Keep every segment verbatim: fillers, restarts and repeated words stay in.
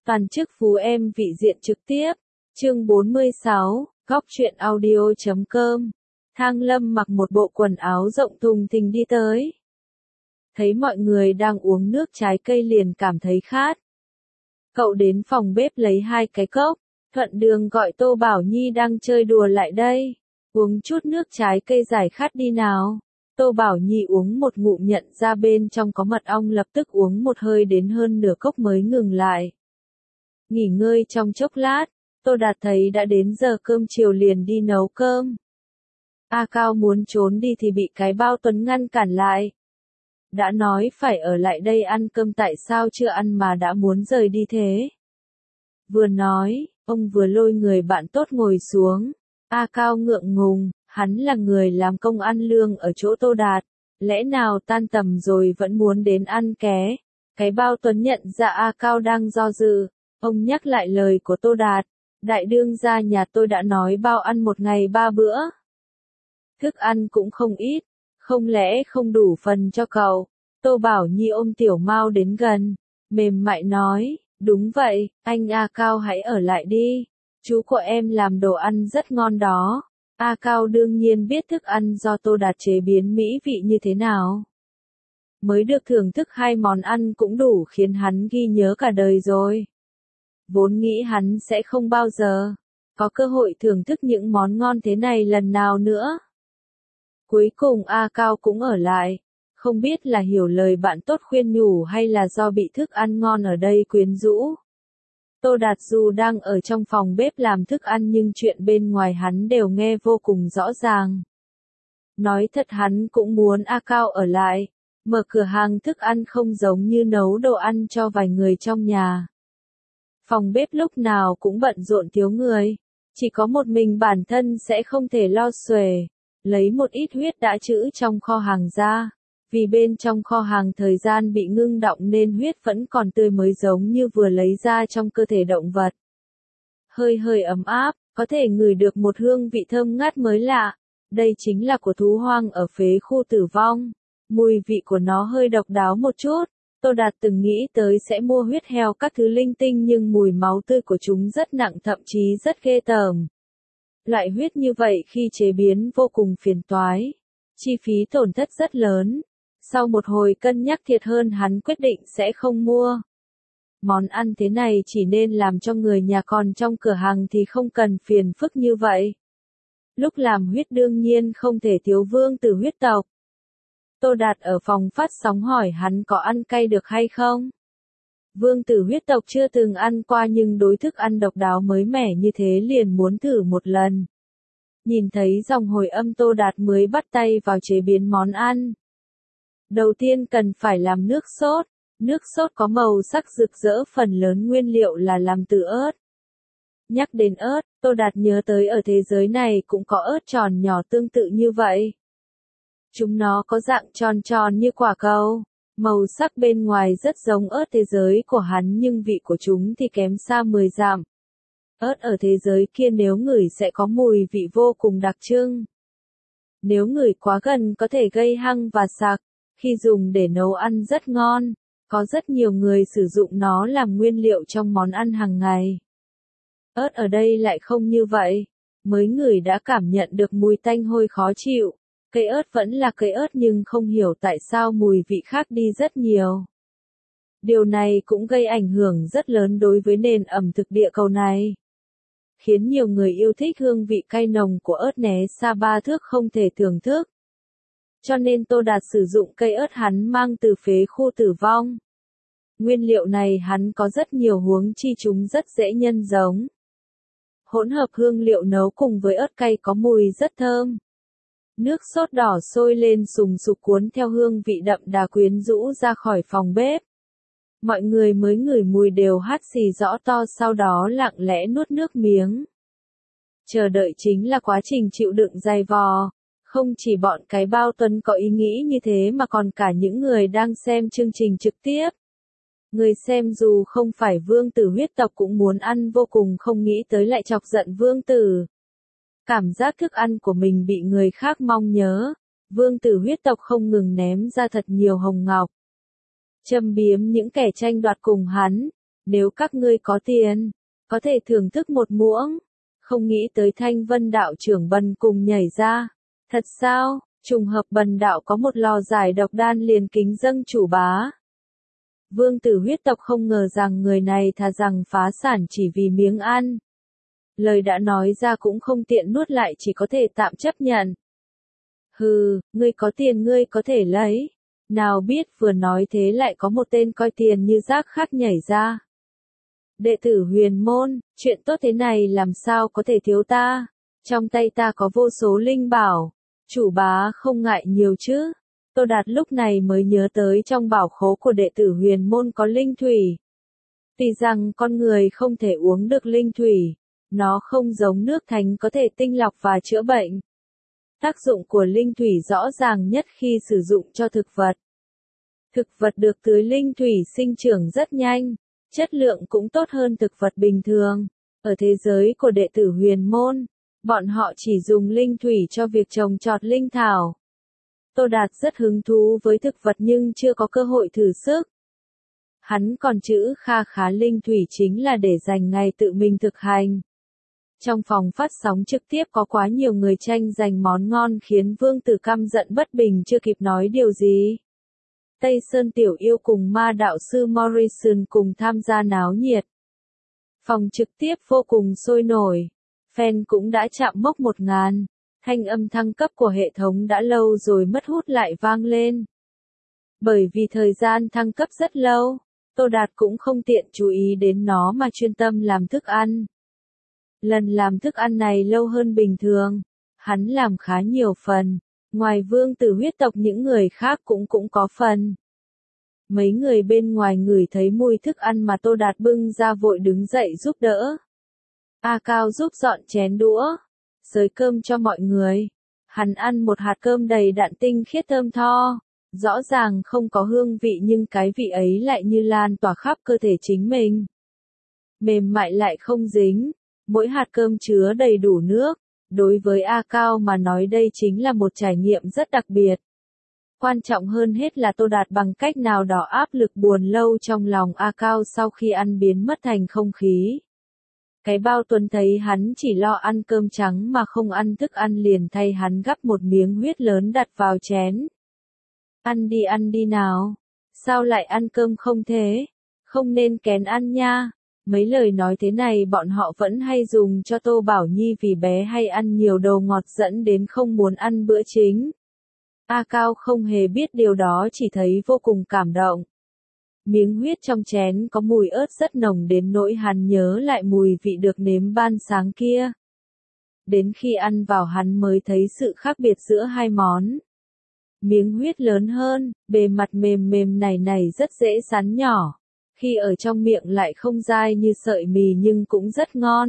Toàn chức phú em vị diện trực tiếp. Chương bốn mươi sáu, góc truyện audio chấm com. Thang Lâm mặc một bộ quần áo rộng thùng thình đi tới. Thấy mọi người đang uống nước trái cây liền cảm thấy khát. Cậu đến phòng bếp lấy hai cái cốc, thuận đường gọi Tô Bảo Nhi đang chơi đùa lại đây. Uống chút nước trái cây giải khát đi nào. Tô Bảo Nhi uống một ngụm nhận ra bên trong có mật ong, lập tức uống một hơi đến hơn nửa cốc mới ngừng lại. Nghỉ ngơi trong chốc lát, Tô Đạt thấy đã đến giờ cơm chiều liền đi nấu cơm. A Cao muốn trốn đi thì bị cái bao Tuấn ngăn cản lại. Đã nói phải ở lại đây ăn cơm, tại sao chưa ăn mà đã muốn rời đi thế? Vừa nói, ông vừa lôi người bạn tốt ngồi xuống. A Cao ngượng ngùng, hắn là người làm công ăn lương ở chỗ Tô Đạt, lẽ nào tan tầm rồi vẫn muốn đến ăn ké? Cái bao Tuấn nhận ra A Cao đang do dự, ông nhắc lại lời của Tô Đạt, đại đương gia nhà tôi đã nói bao ăn một ngày ba bữa. Thức ăn cũng không ít, không lẽ không đủ phần cho cậu? Tô Bảo Nhi ôm Tiểu Mao đến gần, mềm mại nói, đúng vậy, anh A Cao hãy ở lại đi, chú của em làm đồ ăn rất ngon đó. A Cao đương nhiên biết thức ăn do Tô Đạt chế biến mỹ vị như thế nào. Mới được thưởng thức hai món ăn cũng đủ khiến hắn ghi nhớ cả đời rồi. Vốn nghĩ hắn sẽ không bao giờ có cơ hội thưởng thức những món ngon thế này lần nào nữa. Cuối cùng A Cao cũng ở lại, không biết là hiểu lời bạn tốt khuyên nhủ hay là do bị thức ăn ngon ở đây quyến rũ. Tô Đạt dù đang ở trong phòng bếp làm thức ăn nhưng chuyện bên ngoài hắn đều nghe vô cùng rõ ràng. Nói thật hắn cũng muốn A Cao ở lại, mở cửa hàng thức ăn không giống như nấu đồ ăn cho vài người trong nhà. Phòng bếp lúc nào cũng bận rộn thiếu người, chỉ có một mình bản thân sẽ không thể lo xuể, lấy một ít huyết đã trữ trong kho hàng ra. Vì bên trong kho hàng thời gian bị ngưng đọng nên huyết vẫn còn tươi mới giống như vừa lấy ra trong cơ thể động vật. Hơi hơi ấm áp, có thể ngửi được một hương vị thơm ngát mới lạ. Đây chính là của thú hoang ở phế khu tử vong. Mùi vị của nó hơi độc đáo một chút. Tô Đạt từng nghĩ tới sẽ mua huyết heo các thứ linh tinh nhưng mùi máu tươi của chúng rất nặng, thậm chí rất ghê tởm. Loại huyết như vậy khi chế biến vô cùng phiền toái. Chi phí tổn thất rất lớn. Sau một hồi cân nhắc thiệt hơn hắn quyết định sẽ không mua. Món ăn thế này chỉ nên làm cho người nhà, còn trong cửa hàng thì không cần phiền phức như vậy. Lúc làm huyết đương nhiên không thể thiếu vương tử huyết tộc. Tô Đạt ở phòng phát sóng hỏi hắn có ăn cay được hay không. Vương tử huyết tộc chưa từng ăn qua nhưng đối thức ăn độc đáo mới mẻ như thế liền muốn thử một lần. Nhìn thấy dòng hồi âm Tô Đạt mới bắt tay vào chế biến món ăn. Đầu tiên cần phải làm nước sốt. Nước sốt có màu sắc rực rỡ, phần lớn nguyên liệu là làm từ ớt. Nhắc đến ớt, Tô Đạt nhớ tới ở thế giới này cũng có ớt tròn nhỏ tương tự như vậy. Chúng nó có dạng tròn tròn như quả cầu, màu sắc bên ngoài rất giống ớt thế giới của hắn nhưng vị của chúng thì kém xa mười dặm. Ớt ở thế giới kia nếu ngửi sẽ có mùi vị vô cùng đặc trưng. Nếu ngửi quá gần có thể gây hăng và sặc. Khi dùng để nấu ăn rất ngon, có rất nhiều người sử dụng nó làm nguyên liệu trong món ăn hàng ngày. Ớt ở đây lại không như vậy, mới ngửi đã cảm nhận được mùi tanh hôi khó chịu. Cây ớt vẫn là cây ớt nhưng không hiểu tại sao mùi vị khác đi rất nhiều. Điều này cũng gây ảnh hưởng rất lớn đối với nền ẩm thực địa cầu này. Khiến nhiều người yêu thích hương vị cay nồng của ớt né xa ba thước không thể thưởng thức. Cho nên Tô Đạt sử dụng cây ớt hắn mang từ phế khu tử vong. Nguyên liệu này hắn có rất nhiều, huống chi chúng rất dễ nhân giống. Hỗn hợp hương liệu nấu cùng với ớt cay có mùi rất thơm. Nước sốt đỏ sôi lên sùng sục cuốn theo hương vị đậm đà quyến rũ ra khỏi phòng bếp. Mọi người mới ngửi mùi đều hắt xì rõ to, sau đó lặng lẽ nuốt nước miếng. Chờ đợi chính là quá trình chịu đựng dày vò. Không chỉ bọn cái bao Tuấn có ý nghĩ như thế mà còn cả những người đang xem chương trình trực tiếp. Người xem dù không phải vương tử huyết tộc cũng muốn ăn vô cùng, không nghĩ tới lại chọc giận vương tử. Cảm giác thức ăn của mình bị người khác mong nhớ. Vương tử huyết tộc không ngừng ném ra thật nhiều hồng ngọc. Châm biếm những kẻ tranh đoạt cùng hắn. Nếu các ngươi có tiền, có thể thưởng thức một muỗng. Không nghĩ tới Thanh Vân đạo trưởng Bần cùng nhảy ra. Thật sao, trùng hợp Bần đạo có một lò giải độc đan liền kính dâng chủ bá. Vương tử huyết tộc không ngờ rằng người này thà rằng phá sản chỉ vì miếng ăn. Lời đã nói ra cũng không tiện nuốt lại, chỉ có thể tạm chấp nhận. Hừ, ngươi có tiền ngươi có thể lấy. Nào biết vừa nói thế lại có một tên coi tiền như rác khác nhảy ra. Đệ tử Huyền Môn, chuyện tốt thế này làm sao có thể thiếu ta. Trong tay ta có vô số linh bảo. Chủ bá không ngại nhiều chứ. Tô Đạt lúc này mới nhớ tới trong bảo khố của đệ tử Huyền Môn có linh thủy. Tuy rằng con người không thể uống được linh thủy, nó không giống nước thánh có thể tinh lọc và chữa bệnh. Tác dụng của linh thủy rõ ràng nhất khi sử dụng cho thực vật. Thực vật được tưới linh thủy sinh trưởng rất nhanh, chất lượng cũng tốt hơn thực vật bình thường. Ở thế giới của đệ tử Huyền Môn, bọn họ chỉ dùng linh thủy cho việc trồng trọt linh thảo. Tô Đạt rất hứng thú với thực vật nhưng chưa có cơ hội thử sức. Hắn còn chữ kha khá linh thủy chính là để dành ngày tự mình thực hành. Trong phòng phát sóng trực tiếp có quá nhiều người tranh giành món ngon khiến Vương Tử căm giận bất bình chưa kịp nói điều gì. Tây Sơn Tiểu Yêu cùng ma đạo sư Morrison cùng tham gia náo nhiệt. Phòng trực tiếp vô cùng sôi nổi. Fan cũng đã chạm mốc một ngàn. Thanh âm thăng cấp của hệ thống đã lâu rồi mất hút lại vang lên. Bởi vì thời gian thăng cấp rất lâu, Tô Đạt cũng không tiện chú ý đến nó mà chuyên tâm làm thức ăn. Lần làm thức ăn này lâu hơn bình thường, hắn làm khá nhiều phần, ngoài Vương Tử huyết tộc những người khác cũng cũng có phần. Mấy người bên ngoài ngửi thấy mùi thức ăn mà Tô Đạt bưng ra vội đứng dậy giúp đỡ. A Cao giúp dọn chén đũa, xới cơm cho mọi người. Hắn ăn một hạt cơm đầy đặn tinh khiết thơm tho, rõ ràng không có hương vị nhưng cái vị ấy lại như lan tỏa khắp cơ thể chính mình. Mềm mại lại không dính, mỗi hạt cơm chứa đầy đủ nước. Đối với A Cao mà nói đây chính là một trải nghiệm rất đặc biệt. Quan trọng hơn hết là Tô Đạt bằng cách nào đó áp lực buồn lâu trong lòng A Cao sau khi ăn biến mất thành không khí. Cái bao Tuấn thấy hắn chỉ lo ăn cơm trắng mà không ăn thức ăn liền thay hắn gắp một miếng huyết lớn đặt vào chén. Ăn đi ăn đi nào. Sao lại ăn cơm không thế? Không nên kén ăn nha. Mấy lời nói thế này bọn họ vẫn hay dùng cho Tô Bảo Nhi vì bé hay ăn nhiều đồ ngọt dẫn đến không muốn ăn bữa chính. A Cao không hề biết điều đó chỉ thấy vô cùng cảm động. Miếng huyết trong chén có mùi ớt rất nồng đến nỗi hắn nhớ lại mùi vị được nếm ban sáng kia. Đến khi ăn vào hắn mới thấy sự khác biệt giữa hai món. Miếng huyết lớn hơn, bề mặt mềm mềm này này rất dễ sắn nhỏ. Khi ở trong miệng lại không dai như sợi mì nhưng cũng rất ngon.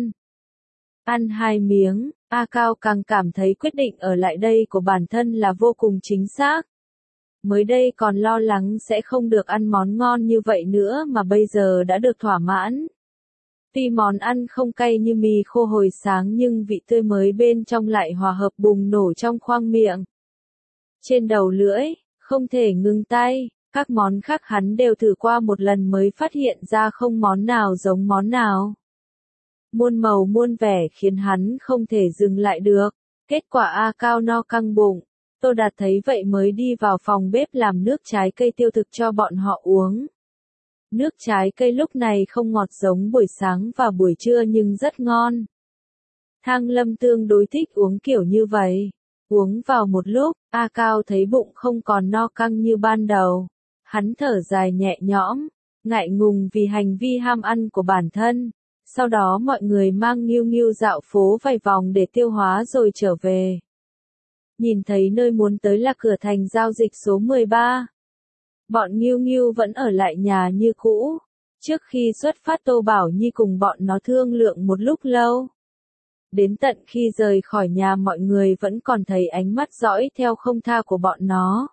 Ăn hai miếng, A Cao càng cảm thấy quyết định ở lại đây của bản thân là vô cùng chính xác. Mới đây còn lo lắng sẽ không được ăn món ngon như vậy nữa mà bây giờ đã được thỏa mãn. Tuy món ăn không cay như mì khô hồi sáng nhưng vị tươi mới bên trong lại hòa hợp bùng nổ trong khoang miệng. Trên đầu lưỡi, không thể ngừng tay. Các món khác hắn đều thử qua một lần mới phát hiện ra không món nào giống món nào. Muôn màu muôn vẻ khiến hắn không thể dừng lại được. Kết quả A Cao no căng bụng. Tô Đạt thấy vậy mới đi vào phòng bếp làm nước trái cây tiêu thực cho bọn họ uống. Nước trái cây lúc này không ngọt giống buổi sáng và buổi trưa nhưng rất ngon. Thang Lâm tương đối thích uống kiểu như vậy. Uống vào một lúc, A Cao thấy bụng không còn no căng như ban đầu. Hắn thở dài nhẹ nhõm, ngại ngùng vì hành vi ham ăn của bản thân. Sau đó mọi người mang Nghiêu Nghiêu dạo phố vài vòng để tiêu hóa rồi trở về. Nhìn thấy nơi muốn tới là cửa thành giao dịch số mười ba. Bọn Nghiêu Nghiêu vẫn ở lại nhà như cũ. Trước khi xuất phát Tô Bảo Nhi cùng bọn nó thương lượng một lúc lâu. Đến tận khi rời khỏi nhà mọi người vẫn còn thấy ánh mắt dõi theo không tha của bọn nó.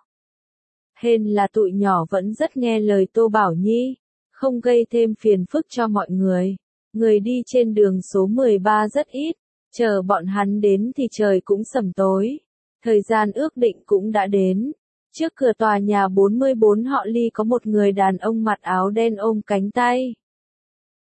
Hên là tụi nhỏ vẫn rất nghe lời Tô Bảo Nhi, không gây thêm phiền phức cho mọi người. Người đi trên đường số mười ba rất ít, chờ bọn hắn đến thì trời cũng sẩm tối. Thời gian ước định cũng đã đến. Trước cửa tòa nhà bốn mươi bốn họ Ly có một người đàn ông mặc áo đen ôm cánh tay.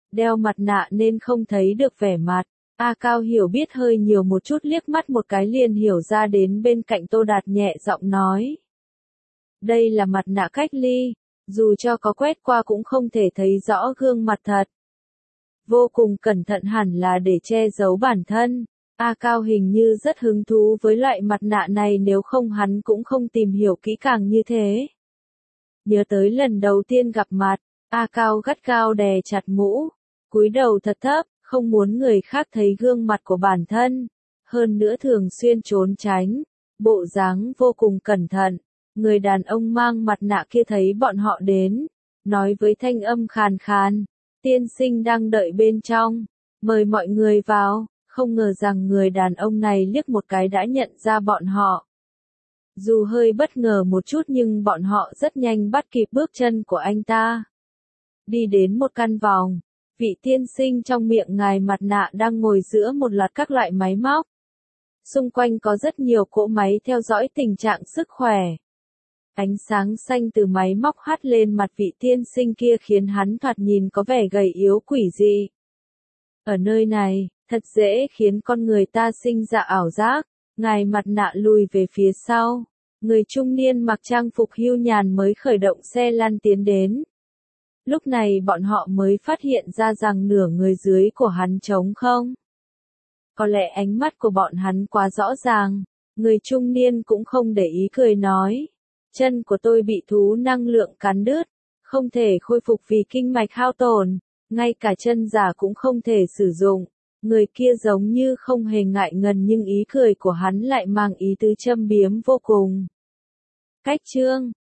đeo mặt nạ nên không thấy được vẻ mặt. A Cao hiểu biết hơi nhiều một chút, liếc mắt một cái liền hiểu ra, đến bên cạnh Tô Đạt nhẹ giọng nói. Đây là mặt nạ cách ly, dù cho có quét qua cũng không thể thấy rõ gương mặt thật. Vô cùng cẩn thận, hẳn là để che giấu bản thân. A Cao hình như rất hứng thú với loại mặt nạ này, nếu không hắn cũng không tìm hiểu kỹ càng như thế. Nhớ tới lần đầu tiên gặp mặt, A Cao gắt gao đè chặt mũ, cúi đầu thật thấp, không muốn người khác thấy gương mặt của bản thân. Hơn nữa thường xuyên trốn tránh, bộ dáng vô cùng cẩn thận. Người đàn ông mang mặt nạ kia thấy bọn họ đến, nói với thanh âm khàn khàn, tiên sinh đang đợi bên trong, mời mọi người vào. Không ngờ rằng người đàn ông này liếc một cái đã nhận ra bọn họ. Dù hơi bất ngờ một chút nhưng bọn họ rất nhanh bắt kịp bước chân của anh ta. Đi đến một căn phòng, vị tiên sinh trong miệng ngài mặt nạ đang ngồi giữa một loạt các loại máy móc. Xung quanh có rất nhiều cỗ máy theo dõi tình trạng sức khỏe. Ánh sáng xanh từ máy móc hắt lên mặt vị tiên sinh kia khiến hắn thoạt nhìn có vẻ gầy yếu quỷ dị. Ở nơi này, thật dễ khiến con người ta sinh ra ảo giác. Ngài mặt nạ lùi về phía sau. Người trung niên mặc trang phục hưu nhàn mới khởi động xe lăn tiến đến. Lúc này bọn họ mới phát hiện ra rằng nửa người dưới của hắn trống không. Có lẽ ánh mắt của bọn hắn quá rõ ràng. Người trung niên cũng không để ý, cười nói. Chân của tôi bị thú năng lượng cắn đứt, không thể khôi phục vì kinh mạch hao tổn. Ngay cả chân giả cũng không thể sử dụng. Người kia giống như không hề ngại ngần nhưng ý cười của hắn lại mang ý tứ châm biếm vô cùng. Cách chương